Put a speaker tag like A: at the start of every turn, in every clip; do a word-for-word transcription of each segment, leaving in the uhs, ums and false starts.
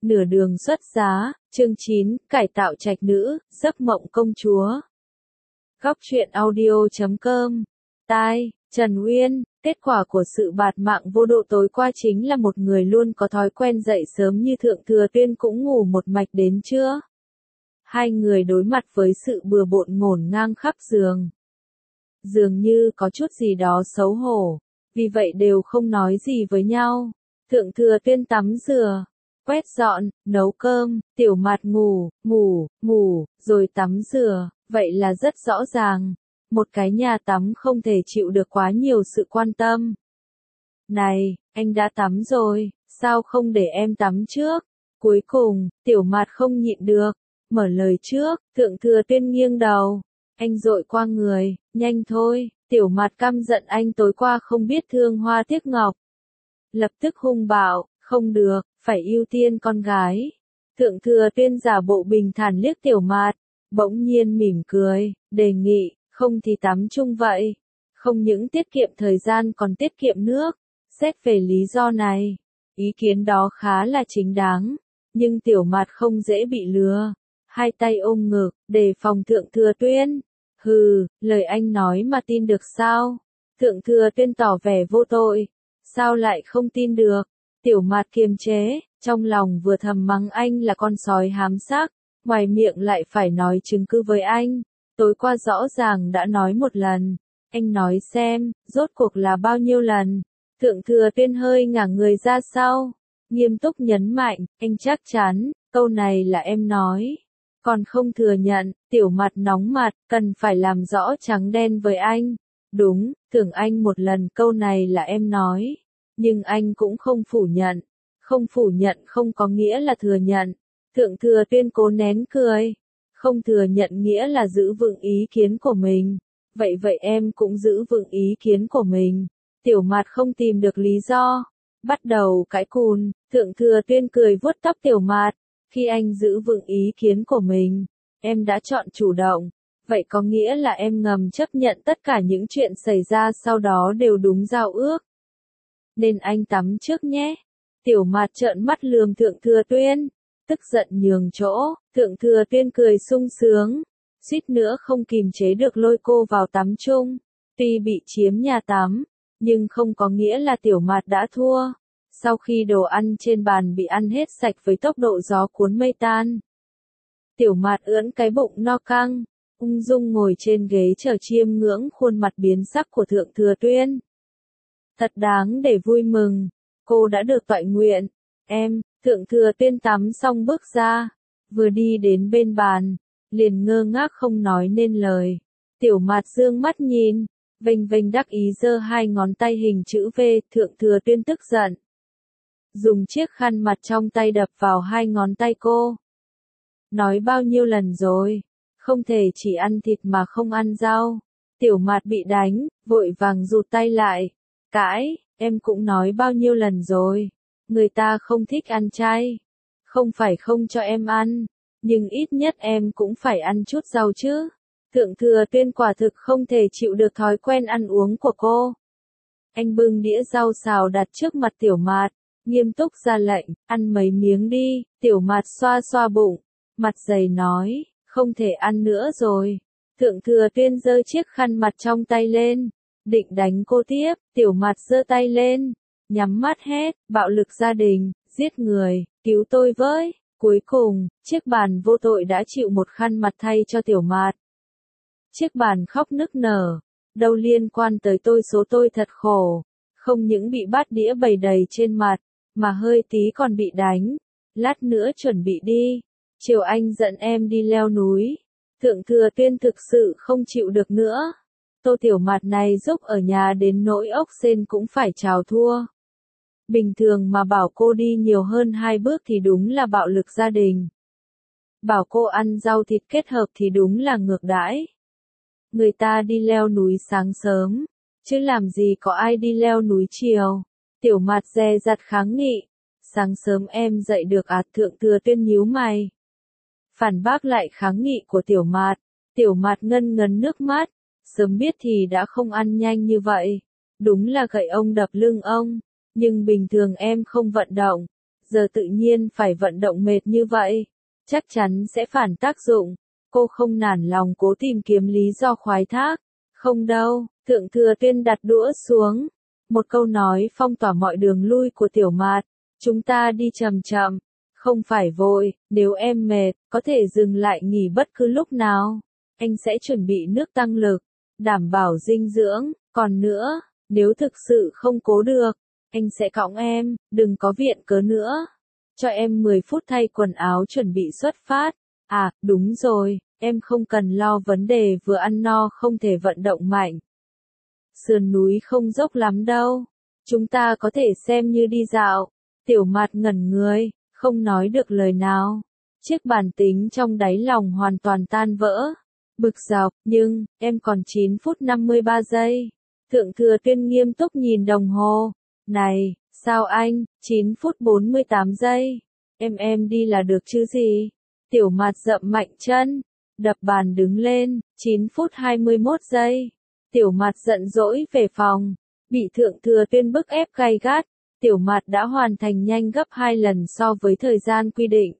A: Nửa đường xuất giá, chương chín, cải tạo trạch nữ, giấc mộng công chúa. Góc truyện audio chấm com. Tai, Trần Uyên, kết quả của sự bạt mạng vô độ tối qua chính là một người luôn có thói quen dậy sớm như Thượng Thừa Tuyên cũng ngủ một mạch đến trưa. Hai người đối mặt với sự bừa bộn ngổn ngang khắp giường. Dường như có chút gì đó xấu hổ, vì vậy đều không nói gì với nhau. Thượng Thừa Tuyên tắm rửa, quét dọn, nấu cơm, Tiểu Mạt ngủ, ngủ, ngủ, rồi tắm rửa, vậy là rất rõ ràng. Một cái nhà tắm không thể chịu được quá nhiều sự quan tâm. Này, anh đã tắm rồi, sao không để em tắm trước? Cuối cùng, Tiểu Mạt không nhịn được, mở lời trước. Thượng Thừa Tuyên nghiêng đầu, anh dội qua người, nhanh thôi. Tiểu Mạt căm giận anh tối qua không biết thương hoa tiếc ngọc. Lập tức hung bạo, không được, phải ưu tiên con gái. Thượng Thừa Tuyên giả bộ bình thản liếc Tiểu Mạt, bỗng nhiên mỉm cười, đề nghị, không thì tắm chung vậy. Không những tiết kiệm thời gian còn tiết kiệm nước. Xét về lý do này, ý kiến đó khá là chính đáng, nhưng Tiểu Mạt không dễ bị lừa. Hai tay ôm ngực, đề phòng Thượng Thừa Tuyên. Hừ, lời anh nói mà tin được sao? Thượng Thừa Tuyên tỏ vẻ vô tội. Sao lại không tin được? Tiểu Mạt kiềm chế, trong lòng vừa thầm mắng anh là con sói hám sắc, ngoài miệng lại phải nói chứng cứ với anh. Tối qua rõ ràng đã nói một lần, anh nói xem, rốt cuộc là bao nhiêu lần? Thượng Thừa Tuyên hơi ngả người ra sau, nghiêm túc nhấn mạnh, anh chắc chắn, câu này là em nói. Còn không thừa nhận, Tiểu Mạt nóng mặt, cần phải làm rõ trắng đen với anh. Đúng, tưởng anh một lần câu này là em nói. Nhưng anh cũng không phủ nhận. Không phủ nhận không có nghĩa là thừa nhận. Thượng Thừa Tuyên cố nén cười. Không thừa nhận nghĩa là giữ vững ý kiến của mình. Vậy vậy em cũng giữ vững ý kiến của mình. Tiểu Mạt không tìm được lý do. Bắt đầu cãi cùn, Thượng Thừa Tuyên cười vuốt tóc Tiểu Mạt. Khi anh giữ vững ý kiến của mình, em đã chọn chủ động. Vậy có nghĩa là em ngầm chấp nhận tất cả những chuyện xảy ra sau đó đều đúng giao ước. Nên anh tắm trước nhé. Tiểu Mạt trợn mắt lườm Thượng Thừa Tuyên, tức giận nhường chỗ. Thượng Thừa Tuyên cười sung sướng, suýt nữa không kìm chế được lôi cô vào tắm chung. Tuy bị chiếm nhà tắm, nhưng không có nghĩa là Tiểu Mạt đã thua. Sau khi đồ ăn trên bàn bị ăn hết sạch với tốc độ gió cuốn mây tan, Tiểu Mạt ưỡn cái bụng no căng, ung dung ngồi trên ghế chờ chiêm ngưỡng khuôn mặt biến sắc của Thượng Thừa Tuyên. Thật đáng để vui mừng, cô đã được toại nguyện. Em, Thượng Thừa Tuyên tắm xong bước ra, vừa đi đến bên bàn, liền ngơ ngác không nói nên lời. Tiểu Mạt dương mắt nhìn, vênh vênh đắc ý giơ hai ngón tay hình chữ V. Thượng Thừa Tuyên tức giận, dùng chiếc khăn mặt trong tay đập vào hai ngón tay cô. Nói bao nhiêu lần rồi, không thể chỉ ăn thịt mà không ăn rau. Tiểu Mạt bị đánh, vội vàng rụt tay lại. Cãi, em cũng nói bao nhiêu lần rồi, người ta không thích ăn chay. Không phải không cho em ăn, nhưng ít nhất em cũng phải ăn chút rau chứ. Thượng Thừa Tuyên quả thực không thể chịu được thói quen ăn uống của cô. Anh bưng đĩa rau xào đặt trước mặt Tiểu Mạt, nghiêm túc ra lệnh, ăn mấy miếng đi. Tiểu Mạt xoa xoa bụng, mặt dày nói, không thể ăn nữa rồi. Thượng Thừa Tuyên giơ chiếc khăn mặt trong tay lên, định đánh cô tiếp. Tiểu Mạt giơ tay lên, nhắm mắt hét, bạo lực gia đình, giết người, cứu tôi với. Cuối cùng, chiếc bàn vô tội đã chịu một khăn mặt thay cho Tiểu Mạt. Chiếc bàn khóc nức nở, đâu liên quan tới tôi, số tôi thật khổ. Không những bị bát đĩa bày đầy trên mặt, mà hơi tí còn bị đánh. Lát nữa chuẩn bị đi, chiều anh dẫn em đi leo núi. Thượng Thừa Tuyên thực sự không chịu được nữa. Tô Tiểu Mạt này giúp ở nhà đến nỗi ốc sên cũng phải chào thua. Bình thường mà bảo cô đi nhiều hơn hai bước thì đúng là bạo lực gia đình. Bảo cô ăn rau thịt kết hợp thì đúng là ngược đãi. Người ta đi leo núi sáng sớm, chứ làm gì có ai đi leo núi chiều. Tiểu Mạt dè dặt kháng nghị. Sáng sớm em dậy được à? Thượng Thừa Tuyên nhíu mày, phản bác lại kháng nghị của Tiểu Mạt. Tiểu Mạt ngân ngấn nước mắt, sớm biết thì đã không ăn nhanh như vậy. Đúng là gậy ông đập lưng ông, nhưng bình thường em không vận động, giờ tự nhiên phải vận động mệt như vậy, chắc chắn sẽ phản tác dụng. Cô không nản lòng cố tìm kiếm lý do khoái thác. Không đâu, Thượng Thừa Tuyên đặt đũa xuống. Một câu nói phong tỏa mọi đường lui của Tiểu Mạt. Chúng ta đi chậm chậm, không phải vội, nếu em mệt, có thể dừng lại nghỉ bất cứ lúc nào. Anh sẽ chuẩn bị nước tăng lực, đảm bảo dinh dưỡng, còn nữa, nếu thực sự không cố được, anh sẽ cõng em, đừng có viện cớ nữa. Cho em mười phút thay quần áo chuẩn bị xuất phát. À, đúng rồi, em không cần lo vấn đề vừa ăn no không thể vận động mạnh. Sườn núi không dốc lắm đâu. Chúng ta có thể xem như đi dạo. Tiểu Mạt ngẩn người, không nói được lời nào. Chiếc bàn tính trong đáy lòng hoàn toàn tan vỡ. Bực dọc, nhưng, em còn chín phút năm mươi ba giây. Thượng Thừa Tuyên nghiêm túc nhìn đồng hồ. Này, sao anh, chín phút bốn mươi tám giây. Em em đi là được chứ gì. Tiểu Mạt dậm mạnh chân, đập bàn đứng lên, chín phút hai mươi mốt giây. Tiểu Mạt giận dỗi về phòng, bị Thượng Thừa Tuyên bức ép gay gắt. Tiểu Mạt đã hoàn thành nhanh gấp hai lần so với thời gian quy định.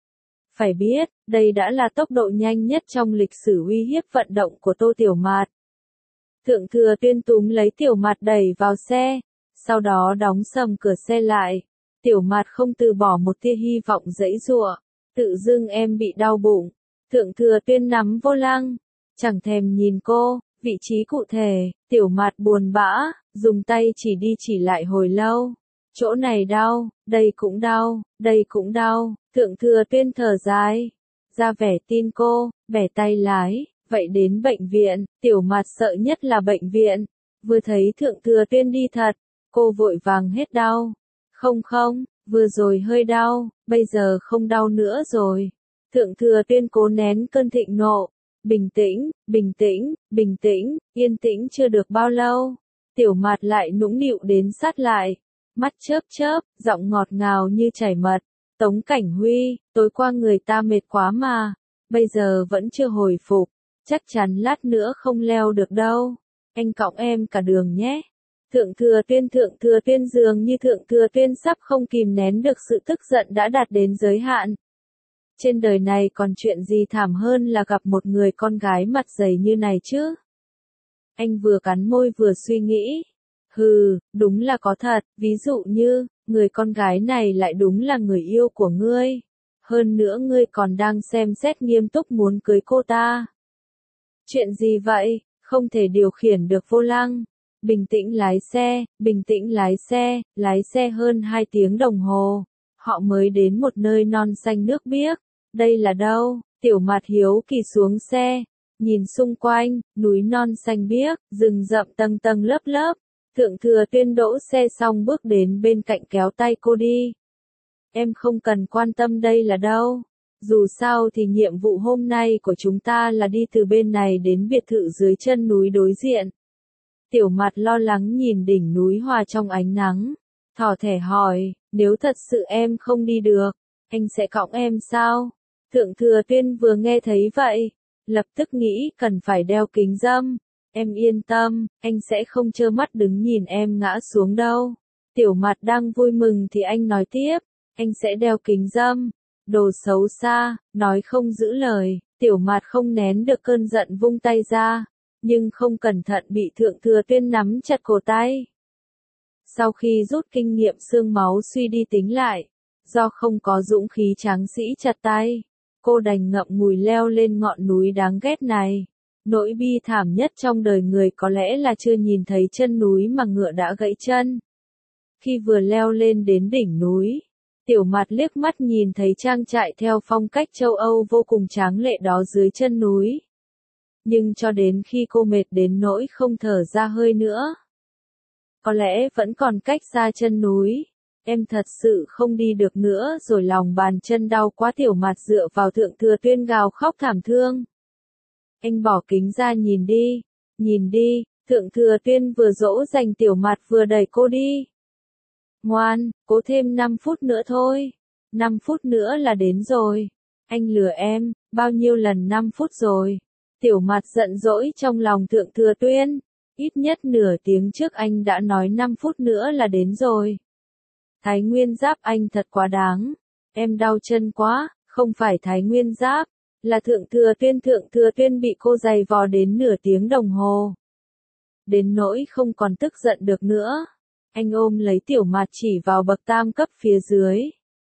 A: Phải biết, đây đã là tốc độ nhanh nhất trong lịch sử uy hiếp vận động của Tô Tiểu Mạt. Thượng Thừa Tuyên túm lấy Tiểu Mạt đẩy vào xe, sau đó đóng sầm cửa xe lại. Tiểu Mạt không từ bỏ một tia hy vọng giãy giụa, tự dưng em bị đau bụng. Thượng Thừa Tuyên nắm vô lăng, chẳng thèm nhìn cô, vị trí cụ thể. Tiểu Mạt buồn bã, dùng tay chỉ đi chỉ lại hồi lâu. Chỗ này đau, đây cũng đau, đây cũng đau. Thượng Thừa Tuyên thở dài, ra vẻ tin cô, bẻ tay lái. Vậy đến bệnh viện. Tiểu Mạt sợ nhất là bệnh viện. Vừa thấy Thượng Thừa Tuyên đi thật, cô vội vàng hết đau. Không không, vừa rồi hơi đau, bây giờ không đau nữa rồi. Thượng Thừa Tuyên cố nén cơn thịnh nộ. Bình tĩnh, bình tĩnh, bình tĩnh, yên tĩnh chưa được bao lâu. Tiểu Mạt lại nũng nịu đến sát lại. Mắt chớp chớp, giọng ngọt ngào như chảy mật. Tống Cảnh Huy, tối qua người ta mệt quá mà. Bây giờ vẫn chưa hồi phục. Chắc chắn lát nữa không leo được đâu. Anh cõng em cả đường nhé. Thượng Thừa Tuyên Thượng Thừa Tuyên dường như Thượng Thừa Tuyên sắp không kìm nén được sự tức giận đã đạt đến giới hạn. Trên đời này còn chuyện gì thảm hơn là gặp một người con gái mặt dày như này chứ? Anh vừa cắn môi vừa suy nghĩ. Hừ, đúng là có thật, ví dụ như, người con gái này lại đúng là người yêu của ngươi. Hơn nữa ngươi còn đang xem xét nghiêm túc muốn cưới cô ta. Chuyện gì vậy, không thể điều khiển được vô lăng. Bình tĩnh lái xe, bình tĩnh lái xe, lái xe hơn hai tiếng đồng hồ. Họ mới đến một nơi non xanh nước biếc. Đây là đâu? Tiểu Mạt hiếu kỳ xuống xe. Nhìn xung quanh, núi non xanh biếc, rừng rậm tầng tầng lớp lớp. Thượng Thừa Tuyên đỗ xe xong bước đến bên cạnh kéo tay cô đi. Em không cần quan tâm đây là đâu. Dù sao thì nhiệm vụ hôm nay của chúng ta là đi từ bên này đến biệt thự dưới chân núi đối diện. Tiểu Mạt lo lắng nhìn đỉnh núi hòa trong ánh nắng. Thỏ thẻ hỏi, nếu thật sự em không đi được, anh sẽ cõng em sao? Thượng Thừa Tuyên vừa nghe thấy vậy, lập tức nghĩ cần phải đeo kính râm. Em yên tâm, anh sẽ không trơ mắt đứng nhìn em ngã xuống đâu. Tiểu Mạt đang vui mừng thì anh nói tiếp, anh sẽ đeo kính râm. Đồ xấu xa, nói không giữ lời. Tiểu Mạt không nén được cơn giận vung tay ra, nhưng không cẩn thận bị Thượng Thừa Tuyên nắm chặt cổ tay. Sau khi rút kinh nghiệm xương máu suy đi tính lại, do không có dũng khí tráng sĩ chặt tay, cô đành ngậm ngùi leo lên ngọn núi đáng ghét này. Nỗi bi thảm nhất trong đời người có lẽ là chưa nhìn thấy chân núi mà ngựa đã gãy chân. Khi vừa leo lên đến đỉnh núi, Tiểu Mạt liếc mắt nhìn thấy trang trại theo phong cách châu Âu vô cùng tráng lệ đó dưới chân núi. Nhưng cho đến khi cô mệt đến nỗi không thở ra hơi nữa, có lẽ vẫn còn cách xa chân núi, em thật sự không đi được nữa rồi, lòng bàn chân đau quá. Tiểu Mạt dựa vào Thượng Thừa Tuyên gào khóc thảm thương. Anh bỏ kính ra nhìn đi, nhìn đi. Thượng Thừa Tuyên vừa dỗ dành Tiểu Mạt vừa đẩy cô đi. Ngoan, cố thêm năm phút nữa thôi. năm phút nữa là đến rồi. Anh lừa em, bao nhiêu lần năm phút rồi. Tiểu Mạt giận dỗi trong lòng Thượng Thừa Tuyên. Ít nhất nửa tiếng trước anh đã nói năm phút nữa là đến rồi. Thái Nguyên Giáp anh thật quá đáng. Em đau chân quá, không phải Thái Nguyên Giáp, là Thượng Thừa Tuyên. Thượng Thừa Tuyên bị cô giày vò đến nửa tiếng đồng hồ. Đến nỗi không còn tức giận được nữa. Anh ôm lấy Tiểu Mạt chỉ vào bậc tam cấp phía dưới.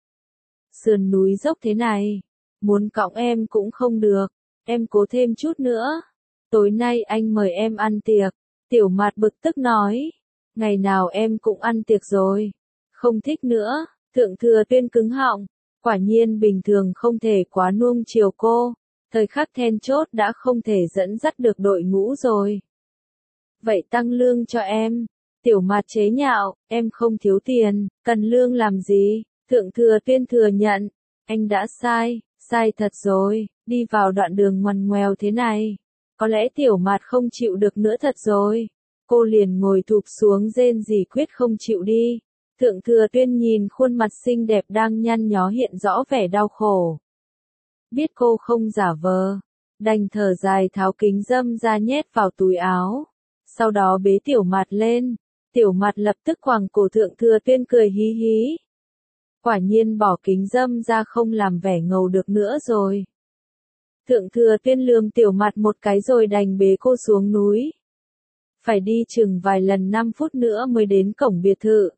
A: Sườn núi dốc thế này, muốn cõng em cũng không được, em cố thêm chút nữa. Tối nay anh mời em ăn tiệc. Tiểu Mạt bực tức nói, ngày nào em cũng ăn tiệc rồi, không thích nữa. Thượng Thừa Tuyên cứng họng, quả nhiên bình thường không thể quá nuông chiều cô, thời khắc then chốt đã không thể dẫn dắt được đội ngũ rồi. Vậy tăng lương cho em. Tiểu Mạt chế nhạo, em không thiếu tiền, cần lương làm gì? Thượng Thừa Tuyên thừa nhận, anh đã sai, sai thật rồi, đi vào đoạn đường ngoằn ngoèo thế này. Có lẽ Tiểu Mạt không chịu được nữa thật rồi. Cô liền ngồi thụp xuống rên rỉ quyết không chịu đi. Thượng Thừa Tuyên nhìn khuôn mặt xinh đẹp đang nhăn nhó hiện rõ vẻ đau khổ. Biết cô không giả vờ, đành thở dài tháo kính dâm ra nhét vào túi áo. Sau đó bế Tiểu Mạt lên. Tiểu Mạt lập tức quàng cổ Thượng Thừa Tuyên cười hí hí. Quả nhiên bỏ kính dâm ra không làm vẻ ngầu được nữa rồi. Thượng Thừa Tuyên lườm Tiểu Mạt một cái rồi đành bế cô xuống núi. Phải đi chừng vài lần năm phút nữa mới đến cổng biệt thự.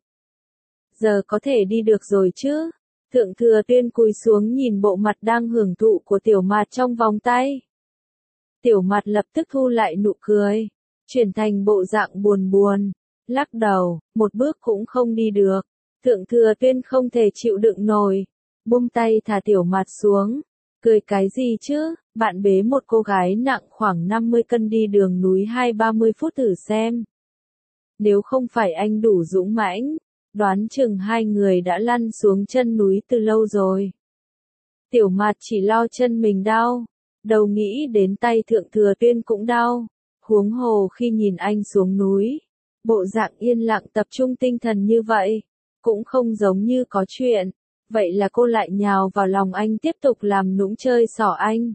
A: Giờ có thể đi được rồi chứ? Thượng Thừa Tuyên cúi xuống nhìn bộ mặt đang hưởng thụ của Tiểu Mạt trong vòng tay. Tiểu Mạt lập tức thu lại nụ cười, chuyển thành bộ dạng buồn buồn, lắc đầu, một bước cũng không đi được. Thượng Thừa Tuyên không thể chịu đựng nổi, buông tay thả Tiểu Mạt xuống, cười cái gì chứ, bạn bế một cô gái nặng khoảng năm mươi cân đi đường núi hai ba mươi phút thử xem. Nếu không phải anh đủ dũng mãnh, đoán chừng hai người đã lăn xuống chân núi từ lâu rồi. Tiểu Mạt chỉ lo chân mình đau, đầu nghĩ đến tay Thượng Thừa Tuyên cũng đau, huống hồ khi nhìn anh xuống núi, bộ dạng yên lặng tập trung tinh thần như vậy, cũng không giống như có chuyện. Vậy là cô lại nhào vào lòng anh tiếp tục làm nũng chơi xỏ anh.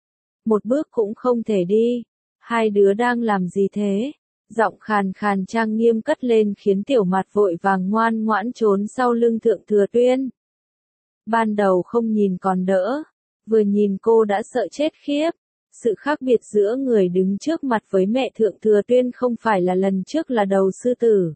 A: Một bước cũng không thể đi. Hai đứa đang làm gì thế? Giọng khàn khàn trang nghiêm cất lên khiến Tiểu Mạt vội vàng ngoan ngoãn trốn sau lưng Thượng Thừa Tuyên. Ban đầu không nhìn còn đỡ, vừa nhìn cô đã sợ chết khiếp. Sự khác biệt giữa người đứng trước mặt với mẹ Thượng Thừa Tuyên không phải là lần trước là đầu sư tử.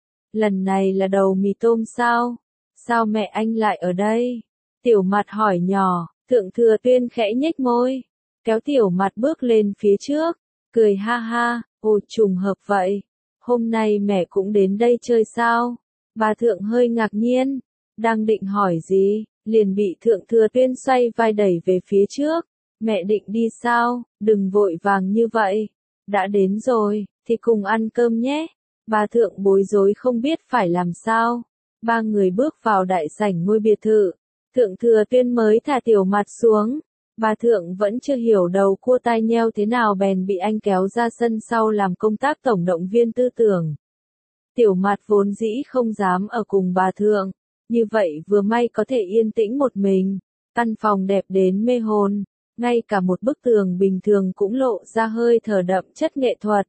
A: Lần này là đầu mì tôm sao? Sao mẹ anh lại ở đây? Tiểu Mạt hỏi nhỏ. Thượng Thừa Tuyên khẽ nhếch môi, kéo Tiểu Mạt bước lên phía trước, cười ha ha, ồ trùng hợp vậy. Hôm nay mẹ cũng đến đây chơi sao? Bà Thượng hơi ngạc nhiên, đang định hỏi gì, liền bị Thượng Thừa Tuyên xoay vai đẩy về phía trước. Mẹ định đi sao? Đừng vội vàng như vậy. Đã đến rồi, thì cùng ăn cơm nhé. Bà Thượng bối rối không biết phải làm sao. Ba người bước vào đại sảnh ngôi biệt thự. Thượng Thừa Tuyên mới thả Tiểu Mạt xuống. Bà Thượng vẫn chưa hiểu đầu cua tai nheo thế nào bèn bị anh kéo ra sân sau làm công tác tổng động viên tư tưởng. Tiểu Mạt vốn dĩ không dám ở cùng bà Thượng. Như vậy vừa may có thể yên tĩnh một mình. Căn phòng đẹp đến mê hồn. Ngay cả một bức tường bình thường cũng lộ ra hơi thở đậm chất nghệ thuật.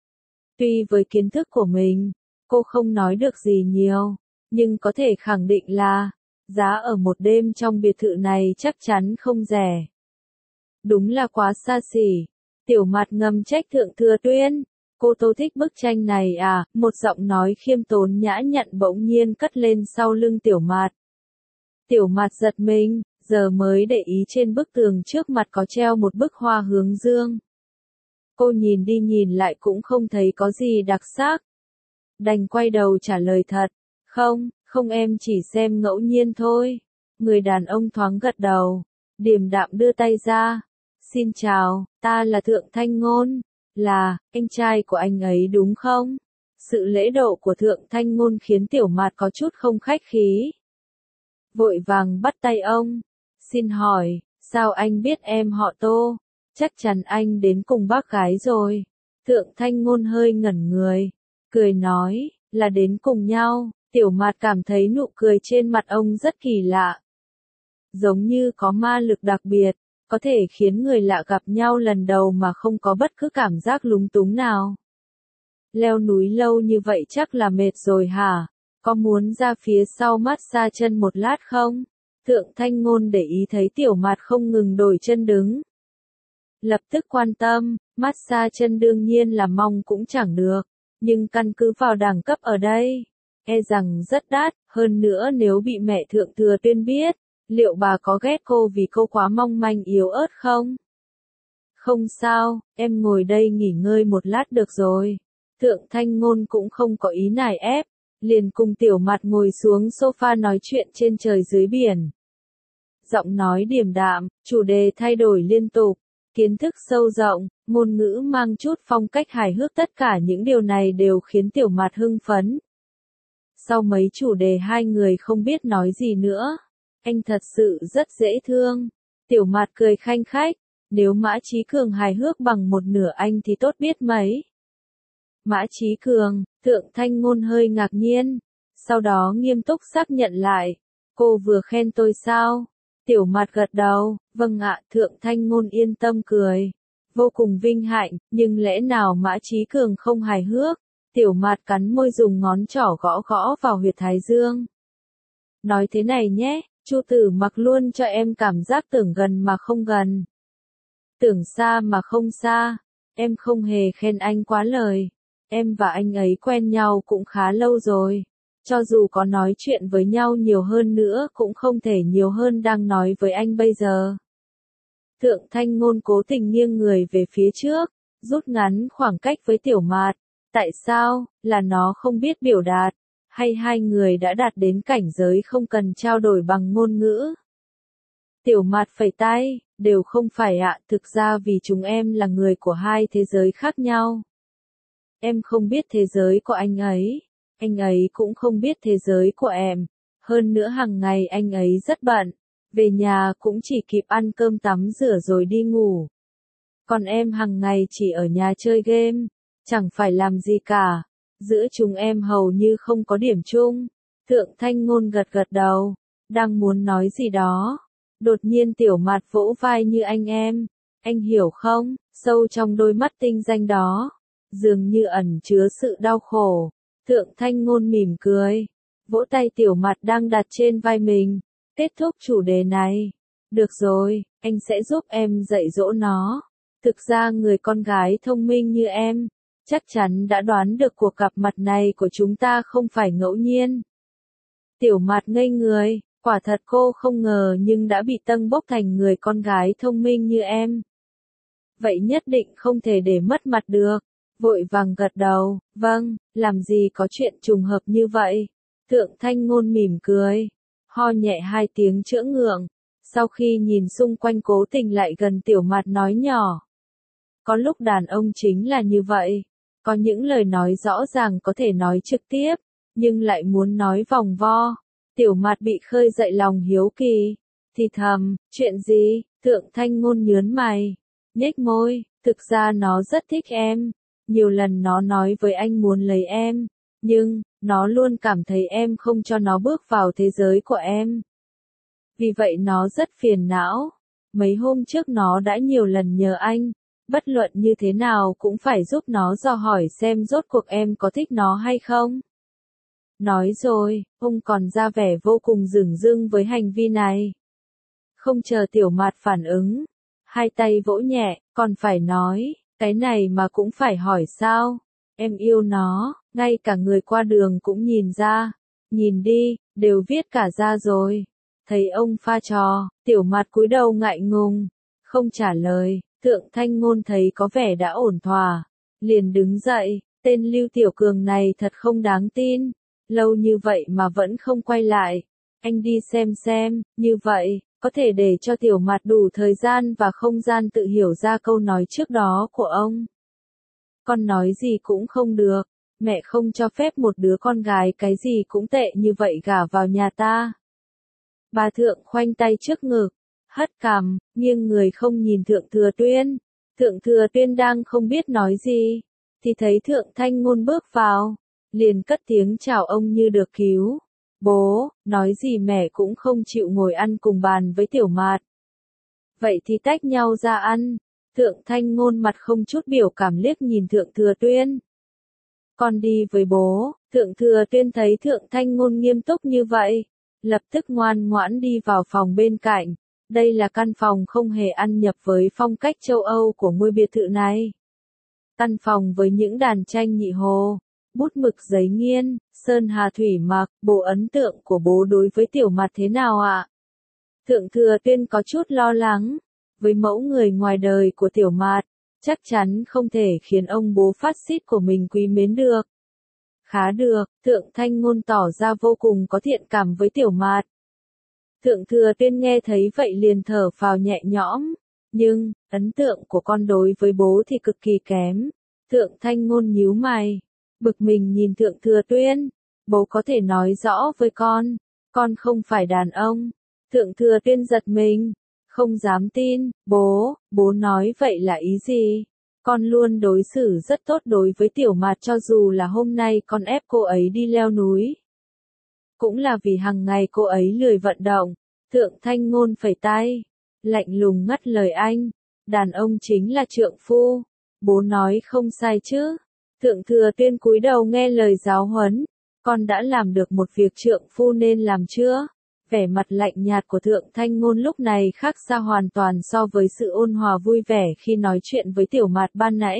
A: Tuy với kiến thức của mình, cô không nói được gì nhiều, nhưng có thể khẳng định là, giá ở một đêm trong biệt thự này chắc chắn không rẻ. Đúng là quá xa xỉ. Tiểu Mạt ngầm trách Thượng Thừa Tuyên. Cô Tô thích bức tranh này à? Một giọng nói khiêm tốn nhã nhặn bỗng nhiên cất lên sau lưng Tiểu Mạt. Tiểu Mạt giật mình, giờ mới để ý trên bức tường trước mặt có treo một bức hoa hướng dương. Cô nhìn đi nhìn lại cũng không thấy có gì đặc sắc. Đành quay đầu trả lời thật. Không, không em chỉ xem ngẫu nhiên thôi. Người đàn ông thoáng gật đầu, điềm đạm đưa tay ra. Xin chào, ta là Thượng Thanh Ngôn. Là, anh trai của anh ấy đúng không? Sự lễ độ của Thượng Thanh Ngôn khiến Tiểu Mạt có chút không khách khí. Vội vàng bắt tay ông. Xin hỏi, sao anh biết em họ Tô? Chắc chắn anh đến cùng bác gái rồi. Thượng Thanh Ngôn hơi ngẩn người, cười nói, là đến cùng nhau. Tiểu Mạt cảm thấy nụ cười trên mặt ông rất kỳ lạ. Giống như có ma lực đặc biệt, có thể khiến người lạ gặp nhau lần đầu mà không có bất cứ cảm giác lúng túng nào. Leo núi lâu như vậy chắc là mệt rồi hả? có muốn ra phía sau massage chân một lát không? Thượng Thanh Ngôn để ý thấy Tiểu Mạt không ngừng đổi chân đứng. Lập tức quan tâm, massage chân đương nhiên là mong cũng chẳng được, nhưng căn cứ vào đẳng cấp ở đây, e rằng rất đắt, hơn nữa nếu bị mẹ Thượng Thừa Tuyên biết, liệu bà có ghét cô vì cô quá mong manh yếu ớt không? Không sao, em ngồi đây nghỉ ngơi một lát được rồi. Thượng Thanh Ngôn cũng không có ý nài ép, liền cùng Tiểu Mạt ngồi xuống sofa nói chuyện trên trời dưới biển. Giọng nói điềm đạm, chủ đề thay đổi liên tục, kiến thức sâu rộng, ngôn ngữ mang chút phong cách hài hước, tất cả những điều này đều khiến Tiểu Mạt hưng phấn. Sau mấy chủ đề hai người không biết nói gì nữa, anh thật sự rất dễ thương. Tiểu Mạt cười khanh khách, nếu Mã Chí Cường hài hước bằng một nửa anh thì tốt biết mấy. Mã Chí Cường, Thượng Thanh Ngôn hơi ngạc nhiên, sau đó nghiêm túc xác nhận lại, cô vừa khen tôi sao? Tiểu Mạt gật đầu, vâng ạ. Thượng Thanh Ngôn yên tâm cười, vô cùng vinh hạnh, nhưng lẽ nào Mã Chí Cường không hài hước? Tiểu Mạt cắn môi dùng ngón trỏ gõ gõ vào huyệt thái dương. Nói thế này nhé, Chu Tử Mặc luôn cho em cảm giác tưởng gần mà không gần, tưởng xa mà không xa. Em không hề khen anh quá lời. Em và anh ấy quen nhau cũng khá lâu rồi. Cho dù có nói chuyện với nhau nhiều hơn nữa cũng không thể nhiều hơn đang nói với anh bây giờ. Thượng Thanh Ngôn cố tình nghiêng người về phía trước, rút ngắn khoảng cách với Tiểu Mạt. Tại sao, là nó không biết biểu đạt, hay hai người đã đạt đến cảnh giới không cần trao đổi bằng ngôn ngữ? Tiểu Mạt phẩy tay, đều không phải ạ, thực ra vì chúng em là người của hai thế giới khác nhau. Em không biết thế giới của anh ấy, anh ấy cũng không biết thế giới của em. Hơn nữa hàng ngày anh ấy rất bận, về nhà cũng chỉ kịp ăn cơm tắm rửa rồi đi ngủ. Còn em hàng ngày chỉ ở nhà chơi game, chẳng phải làm gì cả. Giữa chúng em hầu như không có điểm chung. Thượng Thanh Ngôn gật gật đầu, đang muốn nói gì đó. Đột nhiên Tiểu Mạt vỗ vai, như anh em, anh hiểu không? Sâu trong đôi mắt tinh danh đó, dường như ẩn chứa sự đau khổ. Thượng Thanh Ngôn mỉm cười, vỗ tay Tiểu Mạt đang đặt trên vai mình. Kết thúc chủ đề này. Được rồi, anh sẽ giúp em dạy dỗ nó. Thực ra người con gái thông minh như em, chắc chắn đã đoán được cuộc gặp mặt này của chúng ta không phải ngẫu nhiên. Tiểu Mạt ngây người, quả thật cô không ngờ nhưng đã bị tâng bốc thành người con gái thông minh như em. Vậy nhất định không thể để mất mặt được. Vội vàng gật đầu, vâng, làm gì có chuyện trùng hợp như vậy. Thượng Thanh Ngôn mỉm cười, ho nhẹ hai tiếng chữa ngượng. Sau khi nhìn xung quanh cố tình lại gần Tiểu Mạt nói nhỏ. Có lúc đàn ông chính là như vậy. Có những lời nói rõ ràng có thể nói trực tiếp, nhưng lại muốn nói vòng vo. Tiểu Mạt bị khơi dậy lòng hiếu kỳ. Thì thầm, chuyện gì? Thượng Thanh Ngôn nhớn mày, nhếch môi, thực ra nó rất thích em. Nhiều lần nó nói với anh muốn lấy em, nhưng, nó luôn cảm thấy em không cho nó bước vào thế giới của em. Vì vậy nó rất phiền não. Mấy hôm trước nó đã nhiều lần nhờ anh, bất luận như thế nào cũng phải giúp nó dò hỏi xem rốt cuộc em có thích nó hay không. Nói rồi, ông còn ra vẻ vô cùng dửng dưng với hành vi này. Không chờ Tiểu Mạt phản ứng, hai tay vỗ nhẹ, còn phải nói, cái này mà cũng phải hỏi sao? Em yêu nó, ngay cả người qua đường cũng nhìn ra. Nhìn đi, đều viết cả ra rồi. Thấy ông pha trò, Tiểu Mạt cúi đầu ngại ngùng, không trả lời. Thượng Thanh Ngôn thấy có vẻ đã ổn thỏa, liền đứng dậy. Tên Lưu Tiểu Cường này thật không đáng tin, lâu như vậy mà vẫn không quay lại. Anh đi xem xem, như vậy, có thể để cho Tiểu Mạt đủ thời gian và không gian tự hiểu ra câu nói trước đó của ông. Con nói gì cũng không được, mẹ không cho phép một đứa con gái cái gì cũng tệ như vậy gả vào nhà ta. Bà Thượng khoanh tay trước ngực, hất cằm, nghiêng người không nhìn Thượng Thừa Tuyên. Thượng Thừa Tuyên đang không biết nói gì, thì thấy Thượng Thanh Ngôn bước vào, liền cất tiếng chào ông như được cứu. Bố, nói gì mẹ cũng không chịu ngồi ăn cùng bàn với Tiểu Mạt. Vậy thì tách nhau ra ăn. Thượng Thanh Ngôn mặt không chút biểu cảm liếc nhìn Thượng Thừa Tuyên. Con đi với bố. Thượng Thừa Tuyên thấy Thượng Thanh Ngôn nghiêm túc như vậy, lập tức ngoan ngoãn đi vào phòng bên cạnh. Đây là căn phòng không hề ăn nhập với phong cách châu Âu của ngôi biệt thự này. Căn phòng với những đàn tranh nhị hồ, bút mực giấy nghiên, sơn hà thủy mặc, bộ ấn tượng của bố đối với Tiểu Mạt thế nào ạ? Thượng Thừa Tuyên có chút lo lắng, với mẫu người ngoài đời của Tiểu Mạt, chắc chắn không thể khiến ông bố phát xít của mình quý mến được. Khá được, Thượng Thanh Ngôn tỏ ra vô cùng có thiện cảm với Tiểu Mạt. Thượng Thừa Tuyên nghe thấy vậy liền thở phào nhẹ nhõm, nhưng, ấn tượng của con đối với bố thì cực kỳ kém. Thượng Thanh Ngôn nhíu mày, bực mình nhìn Thượng Thừa Tuyên, bố có thể nói rõ với con, con không phải đàn ông. Thượng Thừa Tuyên giật mình, không dám tin, bố, bố nói vậy là ý gì? Con luôn đối xử rất tốt đối với Tiểu Mạt cho dù là hôm nay con ép cô ấy đi leo núi. Cũng là vì hàng ngày cô ấy lười vận động. Thượng Thanh Ngôn phẩy tay, lạnh lùng ngắt lời anh, đàn ông chính là trượng phu, bố nói không sai chứ. Thượng Thừa Tuyên cúi đầu nghe lời giáo huấn, con đã làm được một việc trượng phu nên làm chưa? Vẻ mặt lạnh nhạt của Thượng Thanh Ngôn lúc này khác xa hoàn toàn so với sự ôn hòa vui vẻ khi nói chuyện với Tiểu Mạt ban nãy.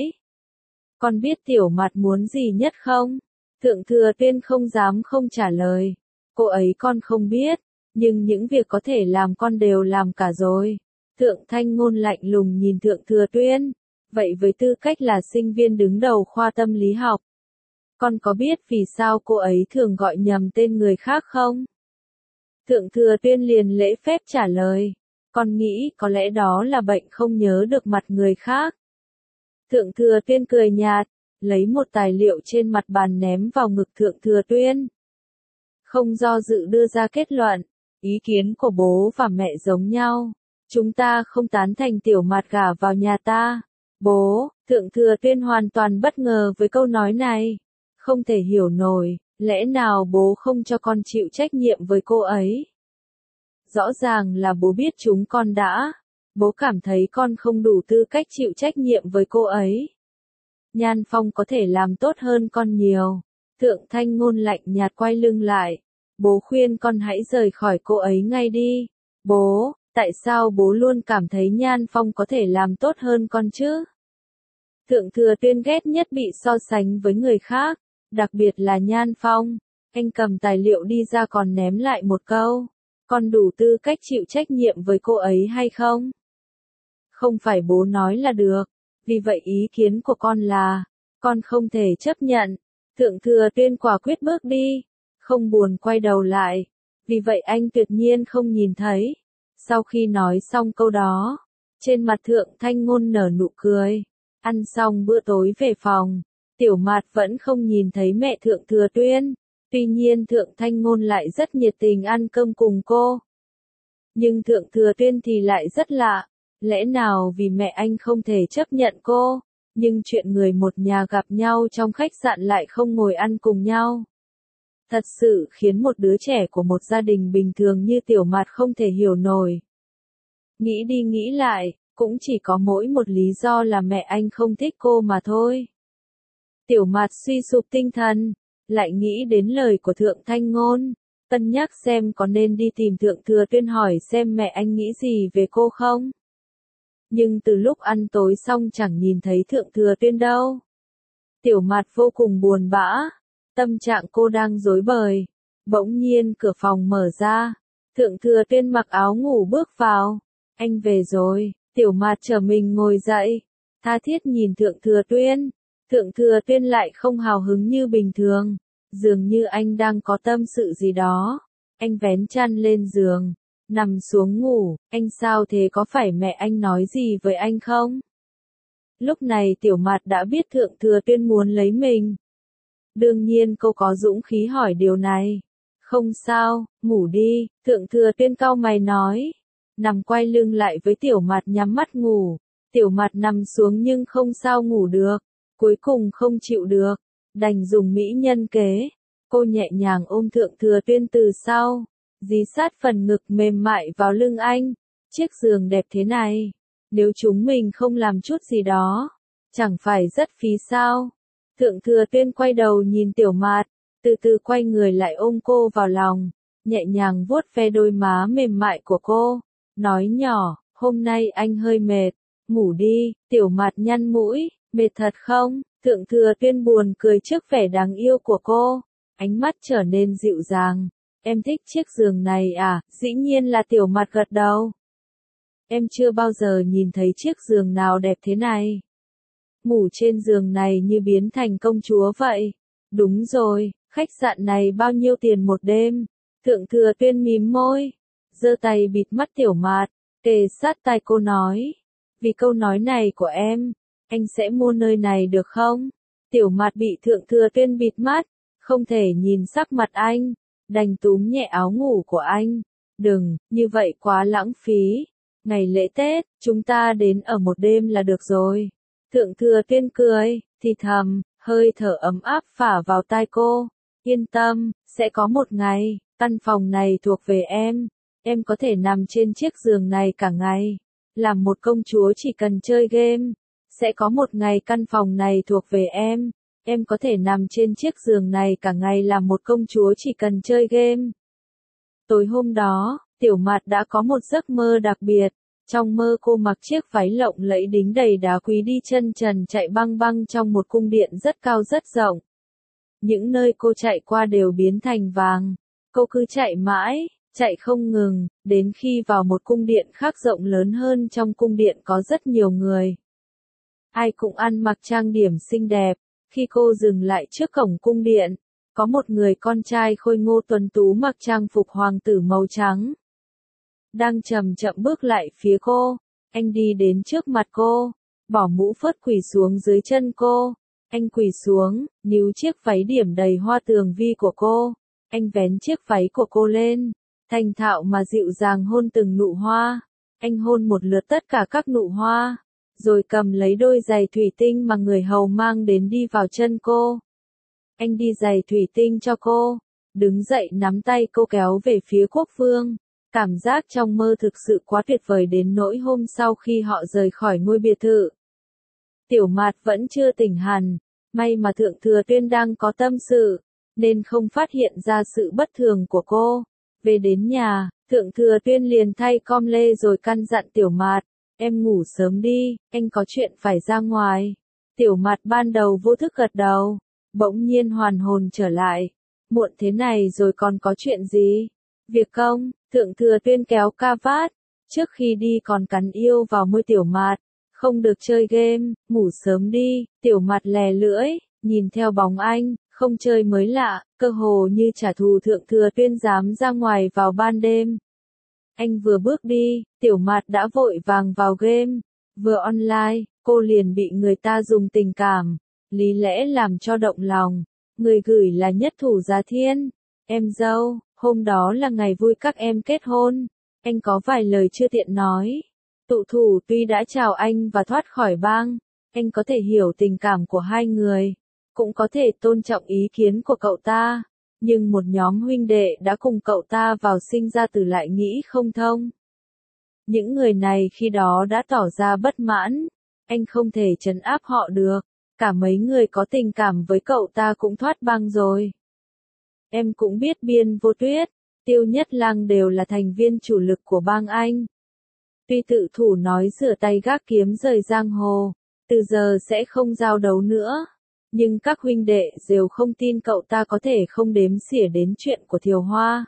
A: Con biết Tiểu Mạt muốn gì nhất không? Thượng Thừa Tuyên không dám không trả lời. Cô ấy con không biết, nhưng những việc có thể làm con đều làm cả rồi. Thượng Thanh Ngôn lạnh lùng nhìn Thượng Thừa Tuyên. Vậy với tư cách là sinh viên đứng đầu khoa tâm lý học, con có biết vì sao cô ấy thường gọi nhầm tên người khác không? Thượng Thừa Tuyên liền lễ phép trả lời, con nghĩ có lẽ đó là bệnh không nhớ được mặt người khác. Thượng Thừa Tuyên cười nhạt, lấy một tài liệu trên mặt bàn ném vào ngực Thượng Thừa Tuyên. Không do dự đưa ra kết luận, ý kiến của bố và mẹ giống nhau. Chúng ta không tán thành Tiểu Mạt gả vào nhà ta. Bố, Thượng Thừa Tuyên hoàn toàn bất ngờ với câu nói này. Không thể hiểu nổi, lẽ nào bố không cho con chịu trách nhiệm với cô ấy? Rõ ràng là bố biết chúng con đã. Bố cảm thấy con không đủ tư cách chịu trách nhiệm với cô ấy. Nhan Phong có thể làm tốt hơn con nhiều. Thượng Thanh Ngôn lạnh nhạt quay lưng lại. Bố khuyên con hãy rời khỏi cô ấy ngay đi. Bố, tại sao bố luôn cảm thấy Nhan Phong có thể làm tốt hơn con chứ? Thượng Thừa Tuyên ghét nhất bị so sánh với người khác, đặc biệt là Nhan Phong. Anh cầm tài liệu đi ra còn ném lại một câu. Con đủ tư cách chịu trách nhiệm với cô ấy hay không? Không phải bố nói là được. Vì vậy ý kiến của con là, con không thể chấp nhận. Thượng Thừa Tuyên quả quyết bước đi, không buồn quay đầu lại. Vì vậy anh tuyệt nhiên không nhìn thấy. Sau khi nói xong câu đó, trên mặt Thượng Thanh Ngôn nở nụ cười. Ăn xong bữa tối về phòng, Tiểu Mạt vẫn không nhìn thấy mẹ Thượng Thừa Tuyên. Tuy nhiên Thượng Thanh Ngôn lại rất nhiệt tình ăn cơm cùng cô. Nhưng Thượng Thừa Tuyên thì lại rất lạ. Lẽ nào vì mẹ anh không thể chấp nhận cô, nhưng chuyện người một nhà gặp nhau trong khách sạn lại không ngồi ăn cùng nhau. Thật sự khiến một đứa trẻ của một gia đình bình thường như Tiểu Mạt không thể hiểu nổi. Nghĩ đi nghĩ lại, cũng chỉ có mỗi một lý do là mẹ anh không thích cô mà thôi. Tiểu Mạt suy sụp tinh thần, lại nghĩ đến lời của Thượng Thanh Ngôn, cân nhắc xem có nên đi tìm Thượng Thừa Tuyên hỏi xem mẹ anh nghĩ gì về cô không. Nhưng từ lúc ăn tối xong chẳng nhìn thấy Thượng Thừa Tuyên đâu. Tiểu Mạt vô cùng buồn bã, tâm trạng cô đang rối bời. Bỗng nhiên cửa phòng mở ra, Thượng Thừa Tuyên mặc áo ngủ bước vào. Anh về rồi. Tiểu Mạt trở mình ngồi dậy, tha thiết nhìn Thượng Thừa Tuyên. Thượng Thừa Tuyên lại không hào hứng như bình thường, dường như anh đang có tâm sự gì đó. Anh vén chăn lên giường, nằm xuống ngủ. Anh sao thế, có phải mẹ anh nói gì với anh không? Lúc này Tiểu Mạt đã biết Thượng Thừa Tuyên muốn lấy mình. Đương nhiên cô có dũng khí hỏi điều này. Không sao, ngủ đi, Thượng Thừa Tuyên cau mày nói. Nằm quay lưng lại với Tiểu Mạt nhắm mắt ngủ. Tiểu Mạt nằm xuống nhưng không sao ngủ được. Cuối cùng không chịu được, đành dùng mỹ nhân kế. Cô nhẹ nhàng ôm Thượng Thừa Tuyên từ sau, dí sát phần ngực mềm mại vào lưng anh. Chiếc giường đẹp thế này, nếu chúng mình không làm chút gì đó, chẳng phải rất phí sao? Thượng Thừa Tuyên quay đầu nhìn Tiểu Mạt, từ từ quay người lại ôm cô vào lòng, nhẹ nhàng vuốt ve đôi má mềm mại của cô, nói nhỏ, hôm nay anh hơi mệt, ngủ đi. Tiểu Mạt nhăn mũi, mệt thật không? Thượng Thừa Tuyên buồn cười trước vẻ đáng yêu của cô, ánh mắt trở nên dịu dàng. Em thích chiếc giường này à? Dĩ nhiên là Tiểu Mạt gật đầu. Em chưa bao giờ nhìn thấy chiếc giường nào đẹp thế này. Ngủ trên giường này như biến thành công chúa vậy. Đúng rồi, khách sạn này bao nhiêu tiền một đêm? Thượng Thừa Tuyên mím môi, giơ tay bịt mắt Tiểu Mạt, kề sát tai cô nói. Vì câu nói này của em, anh sẽ mua nơi này được không? Tiểu Mạt bị Thượng Thừa Tuyên bịt mắt, không thể nhìn sắc mặt anh, đành túm nhẹ áo ngủ của anh. Đừng, như vậy quá lãng phí. Ngày lễ Tết, chúng ta đến ở một đêm là được rồi. Thượng Thừa Tuyên cười, thì thầm, hơi thở ấm áp phả vào tai cô. Yên tâm, sẽ có một ngày, căn phòng này thuộc về em. Em có thể nằm trên chiếc giường này cả ngày. Làm một công chúa chỉ cần chơi game. Sẽ có một ngày căn phòng này thuộc về em. Em có thể nằm trên chiếc giường này cả ngày làm một công chúa chỉ cần chơi game. Tối hôm đó, Tiểu Mạt đã có một giấc mơ đặc biệt. Trong mơ cô mặc chiếc váy lộng lẫy đính đầy đá quý đi chân trần chạy băng băng trong một cung điện rất cao rất rộng. Những nơi cô chạy qua đều biến thành vàng. Cô cứ chạy mãi, chạy không ngừng, đến khi vào một cung điện khác rộng lớn hơn. Trong cung điện có rất nhiều người. Ai cũng ăn mặc trang điểm xinh đẹp. Khi cô dừng lại trước cổng cung điện, có một người con trai khôi ngô tuấn tú mặc trang phục hoàng tử màu trắng. Đang chậm chậm bước lại phía cô, anh đi đến trước mặt cô, bỏ mũ phớt quỳ xuống dưới chân cô. Anh quỳ xuống, níu chiếc váy điểm đầy hoa tường vi của cô. Anh vén chiếc váy của cô lên, thành thạo mà dịu dàng hôn từng nụ hoa. Anh hôn một lượt tất cả các nụ hoa, rồi cầm lấy đôi giày thủy tinh mà người hầu mang đến đi vào chân cô. Anh đi giày thủy tinh cho cô, đứng dậy nắm tay cô kéo về phía quốc vương. Cảm giác trong mơ thực sự quá tuyệt vời đến nỗi hôm sau khi họ rời khỏi ngôi biệt thự. Tiểu Mạt vẫn chưa tỉnh hẳn, may mà Thượng Thừa Tuyên đang có tâm sự, nên không phát hiện ra sự bất thường của cô. Về đến nhà, Thượng Thừa Tuyên liền thay com lê rồi căn dặn Tiểu Mạt, em ngủ sớm đi, anh có chuyện phải ra ngoài. Tiểu Mạt ban đầu vô thức gật đầu, bỗng nhiên hoàn hồn trở lại. Muộn thế này rồi còn có chuyện gì? Việc công. Thượng Thừa Tuyên kéo ca vát, trước khi đi còn cắn yêu vào môi Tiểu Mạt, không được chơi game, ngủ sớm đi. Tiểu Mạt lè lưỡi, nhìn theo bóng anh, không chơi mới lạ, cơ hồ như trả thù Thượng Thừa Tuyên dám ra ngoài vào ban đêm. Anh vừa bước đi, Tiểu Mạt đã vội vàng vào game, vừa online, cô liền bị người ta dùng tình cảm, lý lẽ làm cho động lòng. Người gửi là Nhất Thủ Giá Thiên, em dâu. Hôm đó là ngày vui các em kết hôn, anh có vài lời chưa tiện nói. Tụ thủ tuy đã chào anh và thoát khỏi bang, anh có thể hiểu tình cảm của hai người, cũng có thể tôn trọng ý kiến của cậu ta, nhưng một nhóm huynh đệ đã cùng cậu ta vào sinh ra tử lại nghĩ không thông. Những người này khi đó đã tỏ ra bất mãn, anh không thể trấn áp họ được, cả mấy người có tình cảm với cậu ta cũng thoát bang rồi. Em cũng biết Biên Vô Tuyết, Tiêu Nhất Lang đều là thành viên chủ lực của bang anh. Tuy tự thủ nói rửa tay gác kiếm rời giang hồ, từ giờ sẽ không giao đấu nữa, nhưng các huynh đệ đều không tin cậu ta có thể không đếm xỉa đến chuyện của Thiều Hoa.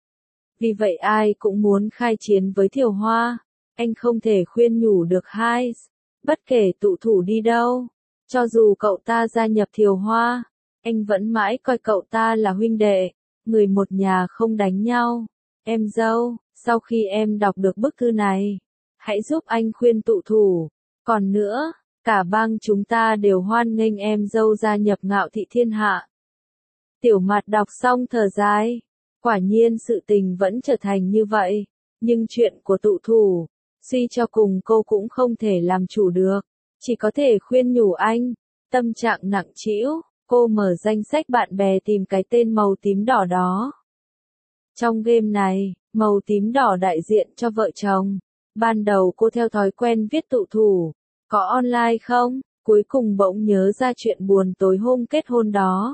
A: Vì vậy ai cũng muốn khai chiến với Thiều Hoa, anh không thể khuyên nhủ được hai, bất kể tụ thủ đi đâu, cho dù cậu ta gia nhập Thiều Hoa. Anh vẫn mãi coi cậu ta là huynh đệ, người một nhà không đánh nhau. Em dâu, sau khi em đọc được bức thư này, hãy giúp anh khuyên tụ thủ. Còn nữa, cả bang chúng ta đều hoan nghênh em dâu gia nhập Ngạo Thị Thiên Hạ. Tiểu Mạt đọc xong thở dài, quả nhiên sự tình vẫn trở thành như vậy, nhưng chuyện của tụ thủ, suy cho cùng cô cũng không thể làm chủ được, chỉ có thể khuyên nhủ anh, tâm trạng nặng trĩu. Cô mở danh sách bạn bè tìm cái tên màu tím đỏ đó. Trong game này, màu tím đỏ đại diện cho vợ chồng. Ban đầu cô theo thói quen viết tụ thủ, có online không? cuối cùng bỗng nhớ ra chuyện buồn tối hôm kết hôn đó.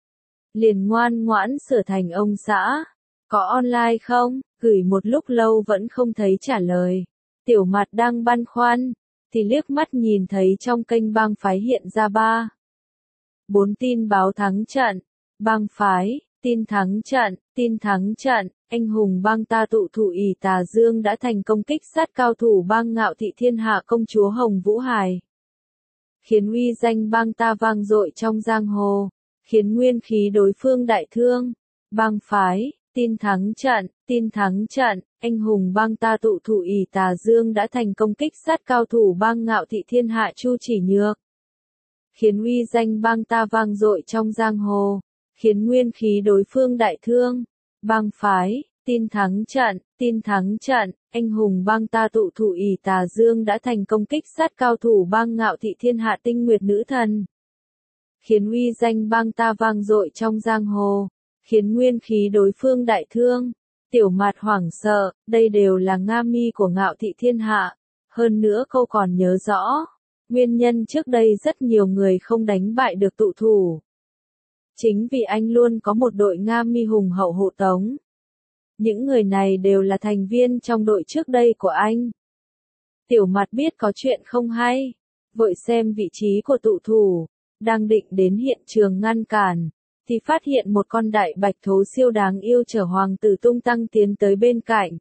A: Liền ngoan ngoãn sửa thành ông xã. Có online không? Gửi một lúc lâu vẫn không thấy trả lời. Tiểu Mạt đang băn khoăn, thì liếc mắt nhìn thấy trong kênh bang phái hiện ra ba. Bốn tin báo thắng trận. Bang phái, tin thắng trận, tin thắng trận, anh hùng bang ta tụ thủ ỷ Tà Dương đã thành công kích sát cao thủ bang Ngạo Thị Thiên Hạ công chúa Hồng Vũ Hải. Khiến uy danh bang ta vang dội trong giang hồ, khiến nguyên khí đối phương đại thương. Bang phái, tin thắng trận, tin thắng trận, anh hùng bang ta tụ thủ ỷ Tà Dương đã thành công kích sát cao thủ bang Ngạo Thị Thiên Hạ Chu Chỉ Nhược. Khiến uy danh bang ta vang dội trong giang hồ, khiến nguyên khí đối phương đại thương. Bang phái, tin thắng trận, tin thắng trận, anh hùng bang ta tụ thủ ỷ Tà Dương đã thành công kích sát cao thủ bang Ngạo Thị Thiên Hạ Tinh Nguyệt Nữ Thần. Khiến uy danh bang ta vang dội trong giang hồ, khiến nguyên khí đối phương đại thương. Tiểu Mạt hoảng sợ, đây đều là nga mi của Ngạo Thị Thiên Hạ. Hơn nữa cô còn nhớ rõ, nguyên nhân trước đây rất nhiều người không đánh bại được tụ thủ. Chính vì anh luôn có một đội nga mi hùng hậu hộ tống. Những người này đều là thành viên trong đội trước đây của anh. Tiểu Mạt biết có chuyện không hay, vội xem vị trí của tụ thủ, đang định đến hiện trường ngăn cản, thì phát hiện một con đại bạch thố siêu đáng yêu chở hoàng tử tung tăng tiến tới bên cạnh.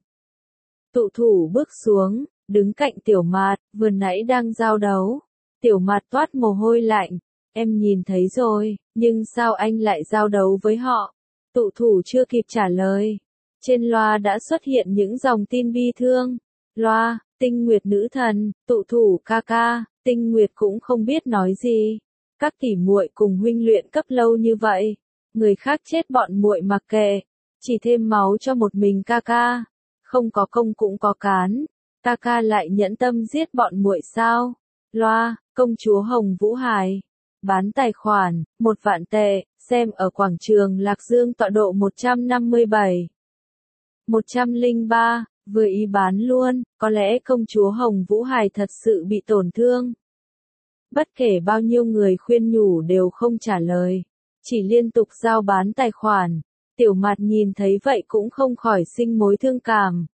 A: Tụ thủ bước xuống, đứng cạnh Tiểu Mạt, vừa nãy đang giao đấu. Tiểu Mạt toát mồ hôi lạnh, em nhìn thấy rồi, nhưng sao anh lại giao đấu với họ? Tụ thủ chưa kịp trả lời. Trên loa đã xuất hiện những dòng tin bi thương. Loa, Tinh Nguyệt Nữ Thần, tụ thủ ca ca, Tinh Nguyệt cũng không biết nói gì. Các tỷ muội cùng huynh luyện cấp lâu như vậy, người khác chết bọn muội mặc kệ, chỉ thêm máu cho một mình ca ca, không có công cũng có cán, ca ca lại nhẫn tâm giết bọn muội sao? Loa, công chúa Hồng Vũ Hải, bán tài khoản, một vạn tệ, xem ở quảng trường Lạc Dương tọa độ một trăm năm mươi bảy. một trăm lẻ ba, vừa ý bán luôn, có lẽ công chúa Hồng Vũ Hải thật sự bị tổn thương. Bất kể bao nhiêu người khuyên nhủ đều không trả lời, chỉ liên tục giao bán tài khoản. Tiểu Mạt nhìn thấy vậy cũng không khỏi sinh mối thương cảm.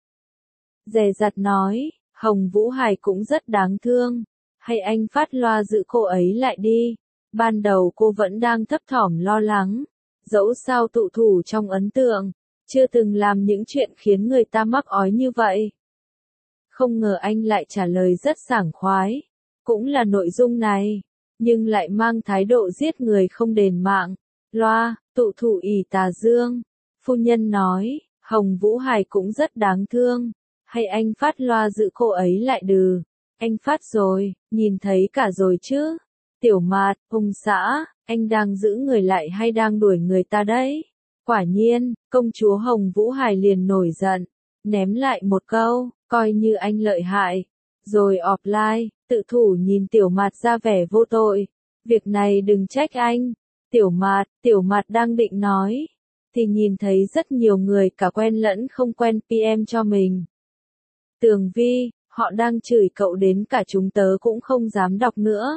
A: Dè dặt nói, Hồng Vũ Hải cũng rất đáng thương, hay anh phát loa giữ cô ấy lại đi. Ban đầu cô vẫn đang thấp thỏm lo lắng, dẫu sao tụ thủ trong ấn tượng, chưa từng làm những chuyện khiến người ta mắc ói như vậy. Không ngờ anh lại trả lời rất sảng khoái, cũng là nội dung này, nhưng lại mang thái độ giết người không đền mạng. Loa, tụ thủ ỷ Tà Dương, phu nhân nói, Hồng Vũ Hải cũng rất đáng thương, hay anh phát loa giữ cô ấy lại đừ. Anh phát rồi, nhìn thấy cả rồi chứ. Tiểu Mạt, ông xã, anh đang giữ người lại hay đang đuổi người ta đấy? Quả nhiên, công chúa Hồng Vũ Hải liền nổi giận, ném lại một câu, coi như anh lợi hại. Rồi offline, tự thủ nhìn Tiểu Mạt ra vẻ vô tội. Việc này đừng trách anh. Tiểu Mạt, Tiểu Mạt đang định nói, thì nhìn thấy rất nhiều người cả quen lẫn không quen pê em cho mình. Tường Vi, họ đang chửi cậu đến cả chúng tớ cũng không dám đọc nữa.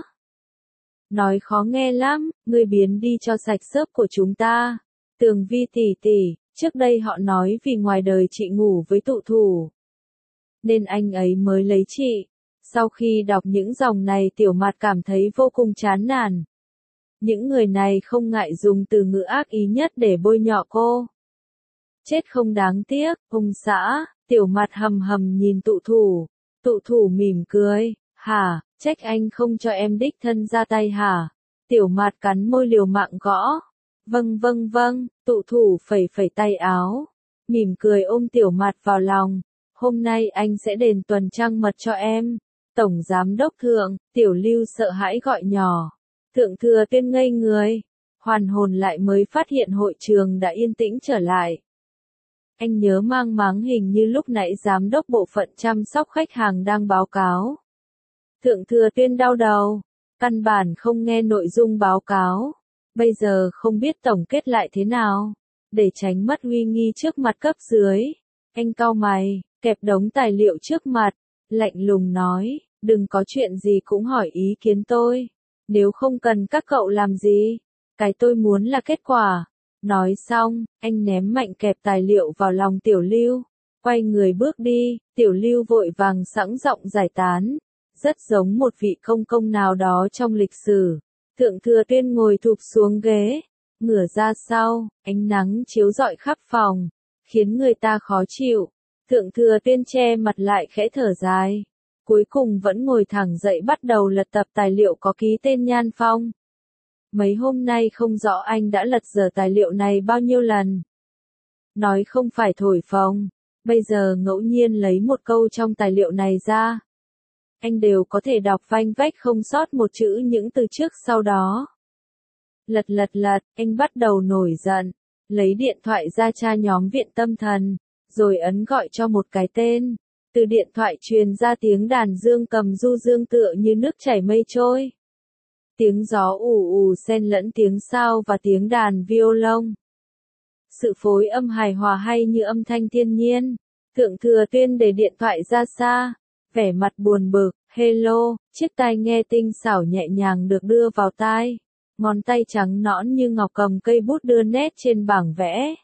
A: Nói khó nghe lắm, ngươi biến đi cho sạch xớp của chúng ta. Tường Vi tỷ tỷ, trước đây họ nói vì ngoài đời chị ngủ với tụ thủ, nên anh ấy mới lấy chị. Sau khi đọc những dòng này Tiểu Mạt cảm thấy vô cùng chán nản. Những người này không ngại dùng từ ngữ ác ý nhất để bôi nhọ cô. Chết không đáng tiếc, ông xã. Tiểu Mạt hầm hầm nhìn tụ thủ. Tụ thủ mỉm cười, hả, trách anh không cho em đích thân ra tay hả? Tiểu Mạt cắn môi liều mạng gõ. Vâng vâng vâng, tụ thủ phẩy phẩy tay áo, mỉm cười ôm Tiểu Mạt vào lòng. Hôm nay anh sẽ đền tuần trăng mật cho em. Tổng giám đốc Thượng, Tiểu Lưu sợ hãi gọi nhỏ. Thượng Thừa Tuyên ngây người, hoàn hồn lại mới phát hiện hội trường đã yên tĩnh trở lại. Anh nhớ mang máng hình như lúc nãy giám đốc bộ phận chăm sóc khách hàng đang báo cáo. Thượng Thừa Tuyên đau đầu, căn bản không nghe nội dung báo cáo. Bây giờ không biết tổng kết lại thế nào, để tránh mất uy nghi trước mặt cấp dưới. Anh cau mày, kẹp đống tài liệu trước mặt, lạnh lùng nói, đừng có chuyện gì cũng hỏi ý kiến tôi. Nếu không cần các cậu làm gì, cái tôi muốn là kết quả. Nói xong, anh ném mạnh kẹp tài liệu vào lòng Tiểu Lưu, quay người bước đi, Tiểu Lưu vội vàng sẵn giọng giải tán, rất giống một vị công công nào đó trong lịch sử. Thượng Thừa Tuyên ngồi thụp xuống ghế, ngửa ra sau, ánh nắng chiếu rọi khắp phòng, khiến người ta khó chịu. Thượng Thừa Tuyên che mặt lại khẽ thở dài, cuối cùng vẫn ngồi thẳng dậy bắt đầu lật tập tài liệu có ký tên Nhan Phong. Mấy hôm nay không rõ anh đã lật dở tài liệu này bao nhiêu lần. Nói không phải thổi phồng, bây giờ ngẫu nhiên lấy một câu trong tài liệu này ra, anh đều có thể đọc vanh vách không sót một chữ những từ trước sau đó. Lật lật lật, anh bắt đầu nổi giận, lấy điện thoại ra tra nhóm viện tâm thần, rồi ấn gọi cho một cái tên. Từ điện thoại truyền ra tiếng đàn dương cầm du dương tựa như nước chảy mây trôi. Tiếng gió ù ù xen lẫn tiếng sao và tiếng đàn violon. Sự phối âm hài hòa hay như âm thanh thiên nhiên. Thượng Thừa Tuyên để điện thoại ra xa, vẻ mặt buồn bực. Hello, chiếc tai nghe tinh xảo nhẹ nhàng được đưa vào tai. Ngón tay trắng nõn như ngọc cầm cây bút đưa nét trên bảng vẽ.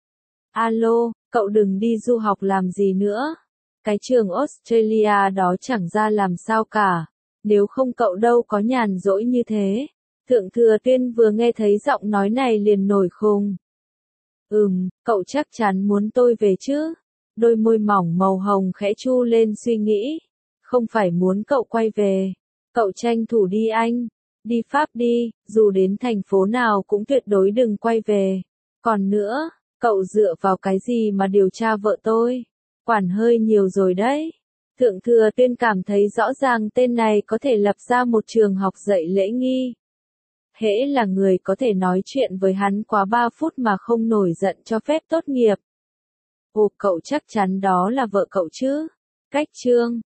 A: Alo, cậu đừng đi du học làm gì nữa. Cái trường Australia đó chẳng ra làm sao cả. Nếu không cậu đâu có nhàn rỗi như thế. Thượng Thừa Tuyên vừa nghe thấy giọng nói này liền nổi khùng. Ừm, cậu chắc chắn muốn tôi về chứ? Đôi môi mỏng màu hồng khẽ chu lên suy nghĩ. Không phải muốn cậu quay về. Cậu tranh thủ đi anh. Đi Pháp đi, dù đến thành phố nào cũng tuyệt đối đừng quay về. Còn nữa, cậu dựa vào cái gì mà điều tra vợ tôi? Quản hơi nhiều rồi đấy. Thượng Thừa Tuyên cảm thấy rõ ràng tên này có thể lập ra một trường học dạy lễ nghi. Hễ là người có thể nói chuyện với hắn quá ba phút mà không nổi giận cho phép tốt nghiệp. Ồ, cậu chắc chắn đó là vợ cậu chứ? Cách chương